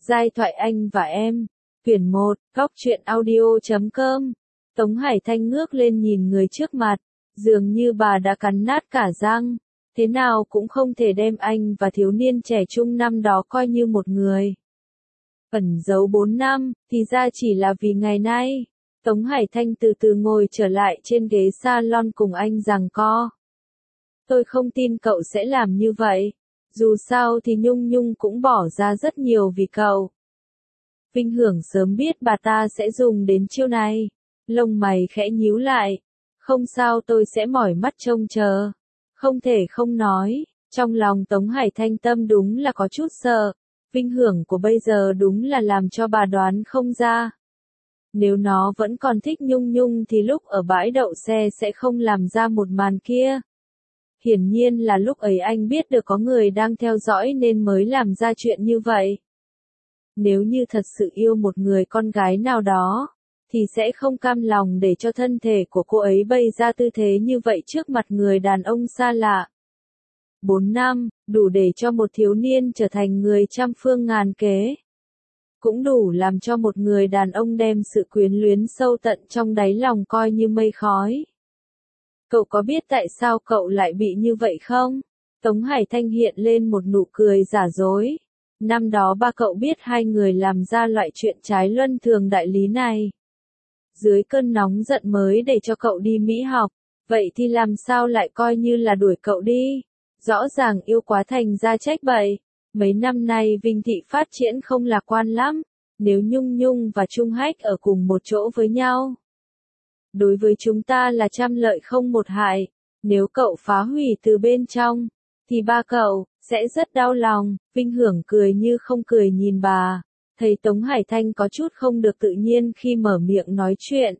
Giai thoại anh và em. Quyển 1, Góc truyện audio.com. Tống Hải Thanh ngước lên nhìn người trước mặt, dường như bà đã cắn nát cả răng, thế nào cũng không thể đem anh và thiếu niên trẻ trung năm đó coi như một người. Ẩn giấu 4 năm, thì ra chỉ là vì ngày nay. Tống Hải Thanh từ từ ngồi trở lại trên ghế salon cùng anh giằng co. Tôi không tin cậu sẽ làm như vậy. Dù sao thì Nhung Nhung cũng bỏ ra rất nhiều vì cậu. Vinh Hưởng sớm biết bà ta sẽ dùng đến chiêu này. Lông mày khẽ nhíu lại. Không sao, tôi sẽ mỏi mắt trông chờ. Không thể không nói, trong lòng Tống Hải Thanh tâm đúng là có chút sợ. Vinh Hưởng của bây giờ đúng là làm cho bà đoán không ra. Nếu nó vẫn còn thích Nhung Nhung thì lúc ở bãi đậu xe sẽ không làm ra một màn kia. Hiển nhiên là lúc ấy anh biết được có người đang theo dõi nên mới làm ra chuyện như vậy. Nếu như thật sự yêu một người con gái nào đó, thì sẽ không cam lòng để cho thân thể của cô ấy bày ra tư thế như vậy trước mặt người đàn ông xa lạ. 4 năm, đủ để cho một thiếu niên trở thành người trăm phương ngàn kế. Cũng đủ làm cho một người đàn ông đem sự quyến luyến sâu tận trong đáy lòng coi như mây khói. Cậu có biết tại sao cậu lại bị như vậy không? Tống Hải Thanh hiện lên một nụ cười giả dối. Năm đó ba cậu biết hai người làm ra loại chuyện trái luân thường đại lý này. Dưới cơn nóng giận mới để cho cậu đi Mỹ học, vậy thì làm sao lại coi như là đuổi cậu đi? Rõ ràng yêu quá thành ra trách bậy. Mấy năm nay Vinh Thị phát triển không lạc quan lắm, nếu Nhung Nhung và Trung Hách ở cùng một chỗ với nhau. Đối với chúng ta là trăm lợi không một hại, nếu cậu phá hủy từ bên trong, thì ba cậu sẽ rất đau lòng. Vinh Hưởng cười như không cười nhìn bà, thấy Tống Hải Thanh có chút không được tự nhiên khi mở miệng nói chuyện.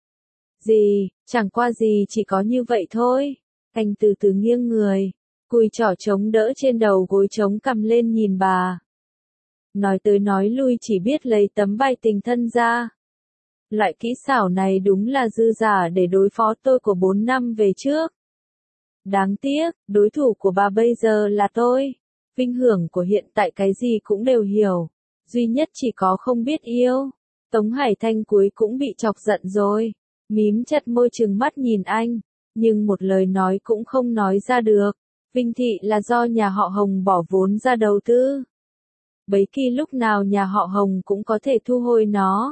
Gì, chẳng qua gì, chỉ có như vậy thôi. Anh từ từ nghiêng người, cùi chỏ chống đỡ trên đầu gối chống cằm lên nhìn bà. Nói tới nói lui chỉ biết lấy tấm bài tình thân ra. Loại kỹ xảo này đúng là dư giả để đối phó tôi của 4 năm về trước. Đáng tiếc, đối thủ của bà bây giờ là tôi. Vinh Hưởng của hiện tại cái gì cũng đều hiểu, duy nhất chỉ có không biết yêu. Tống Hải Thanh cuối cũng bị chọc giận rồi, mím chặt môi trừng mắt nhìn anh, nhưng một lời nói cũng không nói ra được. Vinh Thị là do nhà họ Hồng bỏ vốn ra đầu tư. Bấy kỳ lúc nào nhà họ Hồng cũng có thể thu hồi nó.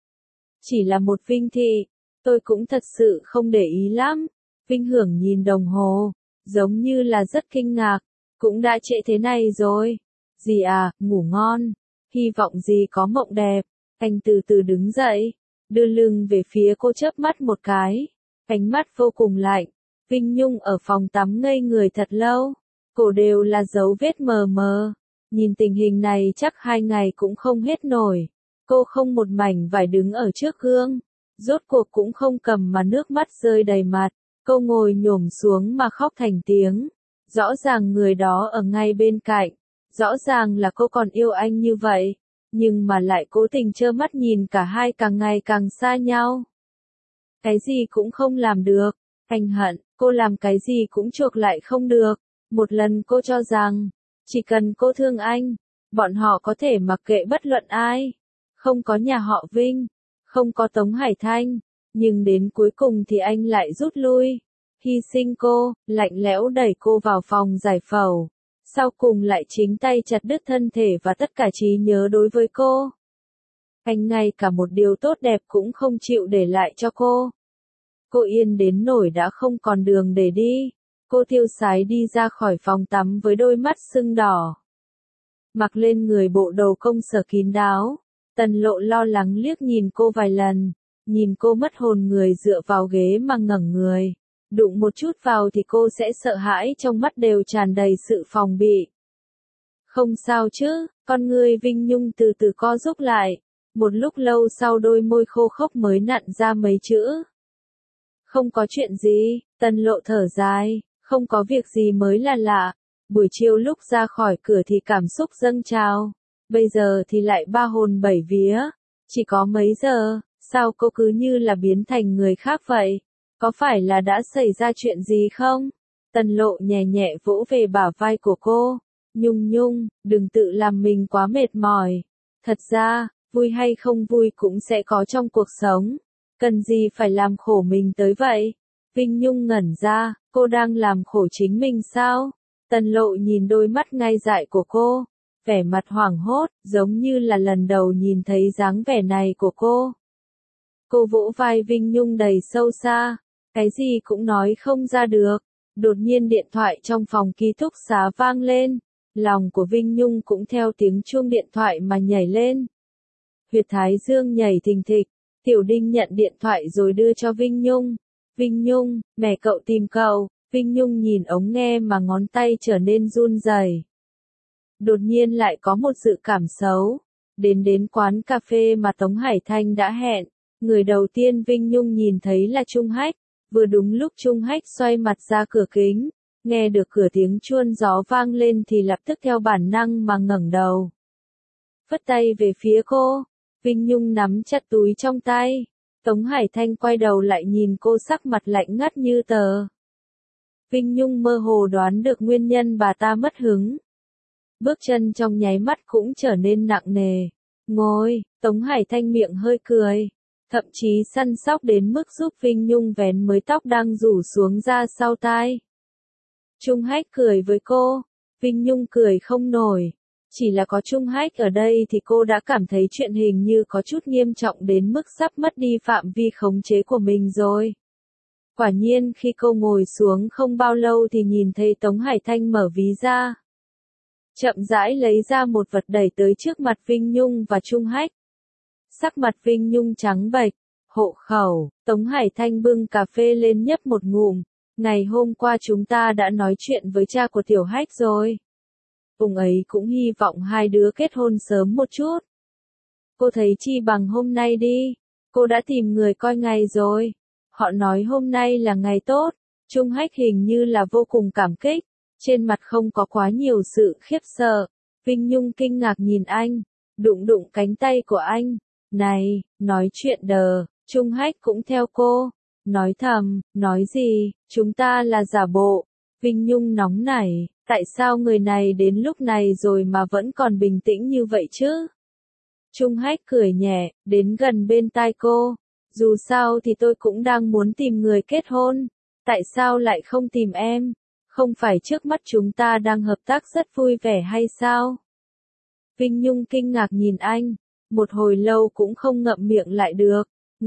Chỉ là một Vinh Thị, tôi cũng thật sự không để ý lắm. Vinh Hưởng nhìn đồng hồ, giống như là rất kinh ngạc, cũng đã trễ thế này rồi. Dì à, ngủ ngon, hy vọng dì có mộng đẹp. Anh từ từ đứng dậy, đưa lưng về phía cô chớp mắt một cái, ánh mắt vô cùng lạnh. Vinh Nhung ở phòng tắm ngây người thật lâu, cổ đều là dấu vết mờ mờ. Nhìn tình hình này chắc 2 ngày cũng không hết nổi. Cô không một mảnh vải đứng ở trước gương, rốt cuộc cũng không cầm mà nước mắt rơi đầy mặt. Cô ngồi nhổm xuống mà khóc thành tiếng. Rõ ràng người đó ở ngay bên cạnh, rõ ràng là cô còn yêu anh như vậy, nhưng mà lại cố tình trơ mắt nhìn cả hai càng ngày càng xa nhau. Cái gì cũng không làm được, anh hận, cô làm cái gì cũng chuộc lại không được. Một lần cô cho rằng, chỉ cần cô thương anh, bọn họ có thể mặc kệ bất luận ai. Không có nhà họ Vinh, không có Tống Hải Thanh, nhưng đến cuối cùng thì anh lại rút lui, hy sinh cô, lạnh lẽo đẩy cô vào phòng giải phẫu, sau cùng lại chính tay chặt đứt thân thể và tất cả trí nhớ đối với cô. Anh ngay cả một điều tốt đẹp cũng không chịu để lại cho cô. Cô yên đến nỗi đã không còn đường để đi, cô tiêu sái đi ra khỏi phòng tắm với đôi mắt sưng đỏ. Mặc lên người bộ đồ công sở kín đáo, Tần Lộ lo lắng liếc nhìn cô vài lần, nhìn cô mất hồn người dựa vào ghế mà ngẩng người. Đụng một chút vào thì cô sẽ sợ hãi, trong mắt đều tràn đầy sự phòng bị. Không sao chứ, con người Vinh Nhung từ từ co rúm lại. Một lúc lâu sau đôi môi khô khốc mới nặn ra mấy chữ. Không có chuyện gì, Tần Lộ thở dài, không có việc gì mới là lạ. Buổi chiều lúc ra khỏi cửa thì cảm xúc dâng trào. Bây giờ thì lại ba hồn bảy vía. Chỉ có mấy giờ, sao cô cứ như là biến thành người khác vậy? Có phải là đã xảy ra chuyện gì không? Tần Lộ nhẹ nhẹ vỗ về bả vai của cô. Nhung Nhung, đừng tự làm mình quá mệt mỏi. Thật ra, vui hay không vui cũng sẽ có trong cuộc sống. Cần gì phải làm khổ mình tới vậy? Vinh Nhung ngẩn ra, cô đang làm khổ chính mình sao? Tần Lộ nhìn đôi mắt ngây dại của cô, vẻ mặt hoảng hốt, giống như là lần đầu nhìn thấy dáng vẻ này của cô. Cô vỗ vai Vinh Nhung đầy sâu xa, cái gì cũng nói không ra được. Đột nhiên điện thoại trong phòng ký túc xá vang lên, lòng của Vinh Nhung cũng theo tiếng chuông điện thoại mà nhảy lên. Huyệt thái dương nhảy thình thịch, Tiểu Đinh nhận điện thoại rồi đưa cho Vinh Nhung. Vinh Nhung, mẹ cậu tìm cậu. Vinh Nhung nhìn ống nghe mà ngón tay trở nên run rẩy. Đột nhiên lại có một dự cảm xấu. Đến quán cà phê mà Tống Hải Thanh đã hẹn. Người đầu tiên Vinh Nhung nhìn thấy là Trung Hách. Vừa đúng lúc Trung Hách xoay mặt ra cửa kính, nghe được cửa tiếng chuông gió vang lên thì lập tức theo bản năng mà ngẩng đầu. Phất tay về phía cô, Vinh Nhung nắm chặt túi trong tay. Tống Hải Thanh quay đầu lại nhìn cô sắc mặt lạnh ngắt như tờ. Vinh Nhung mơ hồ đoán được nguyên nhân bà ta mất hứng. Bước chân trong nháy mắt cũng trở nên nặng nề. Ngồi, Tống Hải Thanh miệng hơi cười. Thậm chí săn sóc đến mức giúp Vinh Nhung vén mới tóc đang rủ xuống ra sau tai. Trung Hách cười với cô, Vinh Nhung cười không nổi. Chỉ là có Trung Hách ở đây thì cô đã cảm thấy chuyện hình như có chút nghiêm trọng đến mức sắp mất đi phạm vi khống chế của mình rồi. Quả nhiên khi cô ngồi xuống không bao lâu thì nhìn thấy Tống Hải Thanh mở ví ra. Chậm rãi lấy ra một vật đẩy tới trước mặt Vinh Nhung và Trung Hách. Sắc mặt Vinh Nhung trắng bệch, hộ khẩu, Tống Hải Thanh bưng cà phê lên nhấp một ngụm. Ngày hôm qua chúng ta đã nói chuyện với cha của Tiểu Hách rồi. Ông ấy cũng hy vọng hai đứa kết hôn sớm một chút. Cô thấy chi bằng hôm nay đi. Cô đã tìm người coi ngày rồi. Họ nói hôm nay là ngày tốt. Trung Hách hình như là vô cùng cảm kích. Trên mặt không có quá nhiều sự khiếp sợ. Vinh Nhung kinh ngạc nhìn anh. Đụng đụng cánh tay của anh. Này, nói chuyện đờ. Trung Hách cũng theo cô. Nói thầm, nói gì, chúng ta là giả bộ. Vinh Nhung nóng nảy, tại sao người này đến lúc này rồi mà vẫn còn bình tĩnh như vậy chứ? Trung Hách cười nhẹ, đến gần bên tai cô. Dù sao thì tôi cũng đang muốn tìm người kết hôn. Tại sao lại không tìm em? Không phải trước mắt chúng ta đang hợp tác rất vui vẻ hay sao? Vinh Nhung kinh ngạc nhìn anh. Một hồi lâu cũng không ngậm miệng lại được.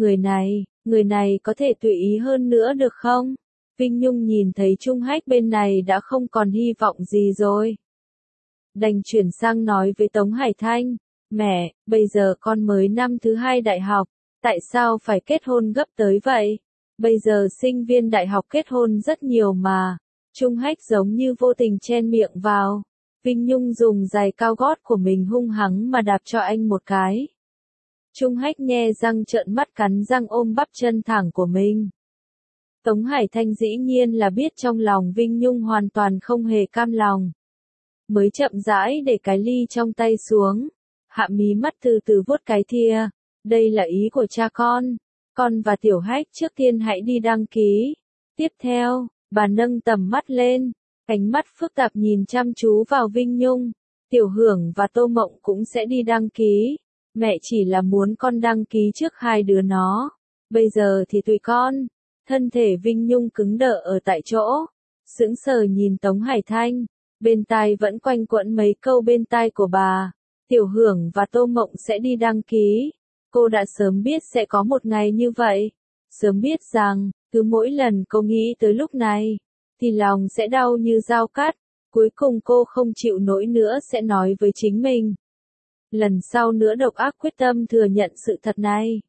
Người này có thể tùy ý hơn nữa được không? Vinh Nhung nhìn thấy Trung Hách bên này đã không còn hy vọng gì rồi. Đành chuyển sang nói với Tống Hải Thanh. Mẹ, bây giờ con mới năm thứ 2 đại học. Tại sao phải kết hôn gấp tới vậy? Bây giờ sinh viên đại học kết hôn rất nhiều mà. Trung Hách giống như vô tình chen miệng vào. Vinh Nhung dùng giày cao gót của mình hung hăng mà đạp cho anh một cái. Trung Hách nhe răng trợn mắt cắn răng ôm bắp chân thẳng của mình. Tống Hải Thanh dĩ nhiên là biết trong lòng Vinh Nhung hoàn toàn không hề cam lòng. Mới chậm rãi để cái ly trong tay xuống. Hạ mí mắt từ từ vuốt cái thìa. Đây là ý của cha con và Tiểu Hách trước tiên hãy đi đăng ký. Tiếp theo, bà nâng tầm mắt lên, ánh mắt phức tạp nhìn chăm chú vào Vinh Nhung. Tiểu Hưởng và Tô Mộng cũng sẽ đi đăng ký. Mẹ chỉ là muốn con đăng ký trước hai đứa nó. Bây giờ thì tùy con. Thân thể Vinh Nhung cứng đờ ở tại chỗ. Sững sờ nhìn Tống Hải Thanh. Bên tai vẫn quanh quẩn mấy câu bên tai của bà. Tiểu Hưởng và Tô Mộng sẽ đi đăng ký. Cô đã sớm biết sẽ có một ngày như vậy. Sớm biết rằng, cứ mỗi lần cô nghĩ tới lúc này, thì lòng sẽ đau như dao cắt. Cuối cùng cô không chịu nổi nữa sẽ nói với chính mình. Lần sau nữa độc ác quyết tâm thừa nhận sự thật này.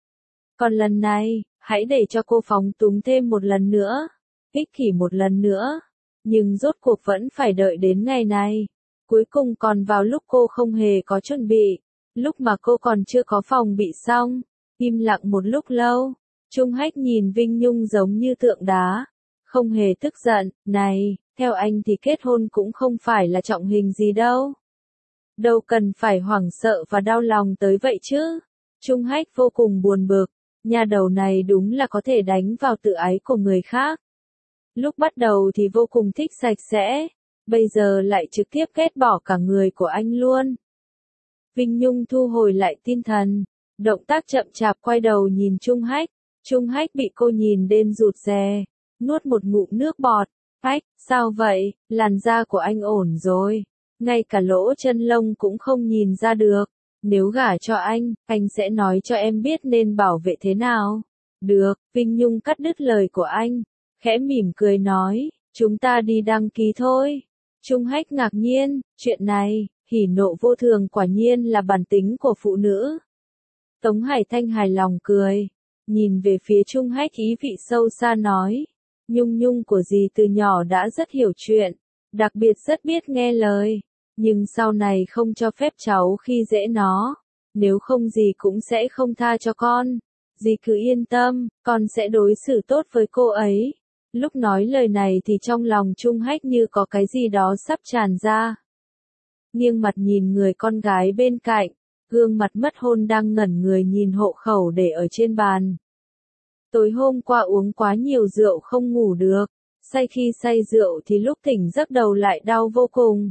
Còn lần này, hãy để cho cô phóng túng thêm một lần nữa. Ích kỷ một lần nữa. Nhưng rốt cuộc vẫn phải đợi đến ngày này. Cuối cùng còn vào lúc cô không hề có chuẩn bị. Lúc mà cô còn chưa có phòng bị xong. Im lặng một lúc lâu. Trung Hách nhìn Vinh Nhung giống như tượng đá. Không hề tức giận. Này, theo anh thì kết hôn cũng không phải là trọng hình gì đâu. Đâu cần phải hoảng sợ và đau lòng tới vậy chứ. Trung Hách vô cùng buồn bực. Nhà đầu này đúng là có thể đánh vào tự ái của người khác. Lúc bắt đầu thì vô cùng thích sạch sẽ. Bây giờ lại trực tiếp ghét bỏ cả người của anh luôn. Vinh Nhung thu hồi lại tinh thần, động tác chậm chạp quay đầu nhìn Trung Hách. Trung Hách bị cô nhìn đến rụt rè, nuốt một ngụm nước bọt. Hách, sao vậy, làn da của anh ổn rồi, ngay cả lỗ chân lông cũng không nhìn ra được. Nếu gả cho anh sẽ nói cho em biết nên bảo vệ thế nào. Được, Vinh Nhung cắt đứt lời của anh, khẽ mỉm cười nói, chúng ta đi đăng ký thôi. Trung Hách ngạc nhiên, chuyện này, hỉ nộ vô thường quả nhiên là bản tính của phụ nữ. Tống Hải Thanh hài lòng cười, nhìn về phía Trung Hách ý vị sâu xa nói, Nhung Nhung của dì từ nhỏ đã rất hiểu chuyện, đặc biệt rất biết nghe lời, nhưng sau này không cho phép cháu khi dễ nó, nếu không dì cũng sẽ không tha cho con. Dì cứ yên tâm, con sẽ đối xử tốt với cô ấy. Lúc nói lời này thì trong lòng Trung Hách như có cái gì đó sắp tràn ra. Nghiêng mặt nhìn người con gái bên cạnh, gương mặt mất hôn đang ngẩn người nhìn hộ khẩu để ở trên bàn. Tối hôm qua uống quá nhiều rượu không ngủ được, khi say rượu thì lúc tỉnh giấc đầu lại đau vô cùng.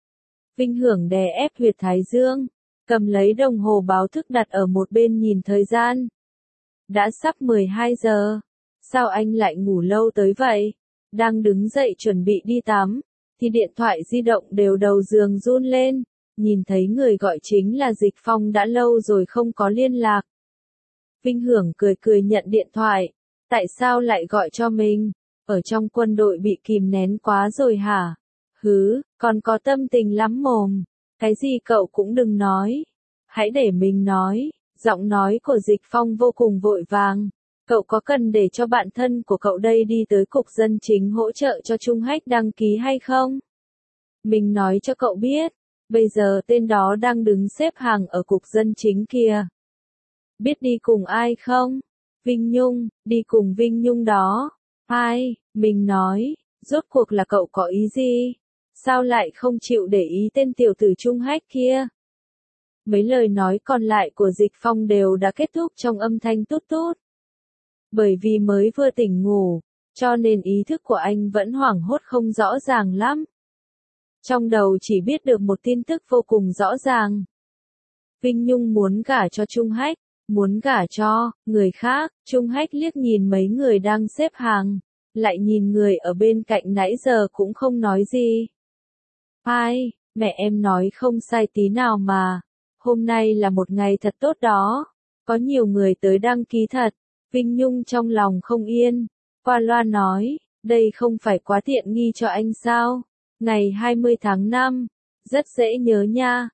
Vinh Hưởng đè ép huyệt thái dương, cầm lấy đồng hồ báo thức đặt ở một bên nhìn thời gian. Đã sắp 12 giờ, sao anh lại ngủ lâu tới vậy? Đang đứng dậy chuẩn bị đi tắm, thì điện thoại di động đều đầu giường run lên, nhìn thấy người gọi chính là Dịch Phong đã lâu rồi không có liên lạc. Vinh Hưởng cười cười nhận điện thoại, tại sao lại gọi cho mình? Ở trong quân đội bị kìm nén quá rồi hả? Hứ, còn có tâm tình lắm mồm, cái gì cậu cũng đừng nói, hãy để mình nói. Giọng nói của Dịch Phong vô cùng vội vàng. Cậu có cần để cho bạn thân của cậu đây đi tới cục dân chính hỗ trợ cho Trung Hách đăng ký hay không? Mình nói cho cậu biết, bây giờ tên đó đang đứng xếp hàng ở cục dân chính kia. Biết đi cùng ai không? Vinh Nhung, đi cùng Vinh Nhung đó. Ai? Mình nói, rốt cuộc là cậu có ý gì? Sao lại không chịu để ý tên tiểu tử Trung Hách kia? Mấy lời nói còn lại của Dịch Phong đều đã kết thúc trong âm thanh tút tút. Bởi vì mới vừa tỉnh ngủ, cho nên ý thức của anh vẫn hoảng hốt không rõ ràng lắm. Trong đầu chỉ biết được một tin tức vô cùng rõ ràng. Vinh Nhung muốn gả cho Trung Hách, muốn gả cho người khác. Trung Hách liếc nhìn mấy người đang xếp hàng, lại nhìn người ở bên cạnh nãy giờ cũng không nói gì. Ai, mẹ em nói không sai tí nào mà. Hôm nay là một ngày thật tốt đó, có nhiều người tới đăng ký thật. Vinh Nhung trong lòng không yên, qua loa nói, đây không phải quá tiện nghi cho anh sao? Ngày 20 tháng 5, rất dễ nhớ nha,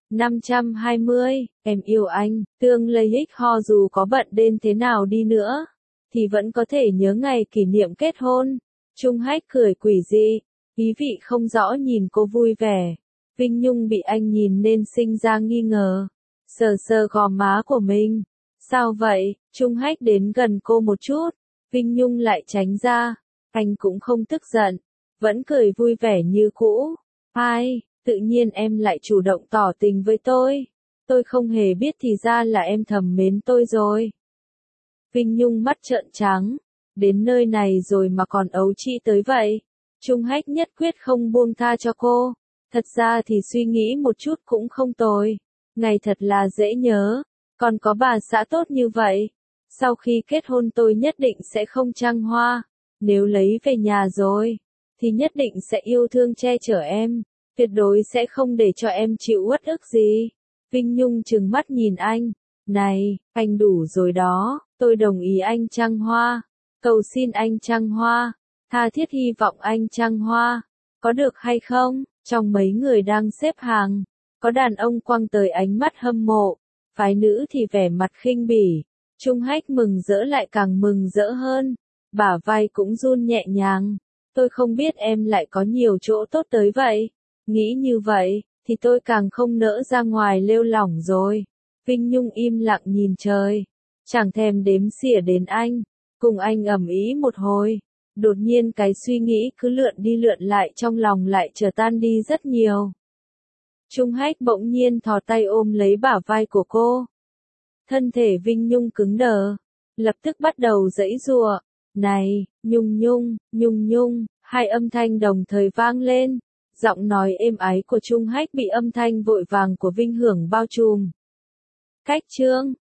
520, em yêu anh, tương lây hích ho dù có bận đến thế nào đi nữa, thì vẫn có thể nhớ ngày kỷ niệm kết hôn. Trung Hách cười quỷ dị, ý vị không rõ nhìn cô vui vẻ. Vinh Nhung bị anh nhìn nên sinh ra nghi ngờ, sờ sờ gò má của mình. Sao vậy? Trung Hách đến gần cô một chút, Vinh Nhung lại tránh ra, anh cũng không tức giận, vẫn cười vui vẻ như cũ. Ai, tự nhiên em lại chủ động tỏ tình với tôi không hề biết thì ra là em thầm mến tôi rồi. Vinh Nhung mắt trợn trắng, đến nơi này rồi mà còn ấu trĩ tới vậy. Trung Hách nhất quyết không buông tha cho cô, thật ra thì suy nghĩ một chút cũng không tồi, ngày thật là dễ nhớ. Còn có bà xã tốt như vậy, sau khi kết hôn tôi nhất định sẽ không trăng hoa, nếu lấy về nhà rồi, thì nhất định sẽ yêu thương che chở em, tuyệt đối sẽ không để cho em chịu uất ức gì. Vinh Nhung trừng mắt nhìn anh, này, anh đủ rồi đó, tôi đồng ý anh trăng hoa, cầu xin anh trăng hoa, tha thiết hy vọng anh trăng hoa, có được hay không? Trong mấy người đang xếp hàng, có đàn ông quăng tới ánh mắt hâm mộ. Phái nữ thì vẻ mặt khinh bỉ. Trung Hách mừng rỡ lại càng mừng rỡ hơn, bả vai cũng run nhẹ nhàng. Tôi không biết em lại có nhiều chỗ tốt tới vậy. Nghĩ như vậy, thì tôi càng không nỡ ra ngoài lêu lỏng rồi. Vinh Nhung im lặng nhìn trời, chẳng thèm đếm xỉa đến anh, cùng anh ầm ĩ một hồi. Đột nhiên cái suy nghĩ cứ lượn đi lượn lại trong lòng lại trở tan đi rất nhiều. Trung Hách bỗng nhiên thò tay ôm lấy bả vai của cô. Thân thể Vinh Nhung cứng đờ, lập tức bắt đầu giãy giụa. Này, Nhung Nhung, Nhung Nhung, hai âm thanh đồng thời vang lên. Giọng nói êm ái của Trung Hách bị âm thanh vội vàng của Vinh Hưởng bao trùm. Cách chương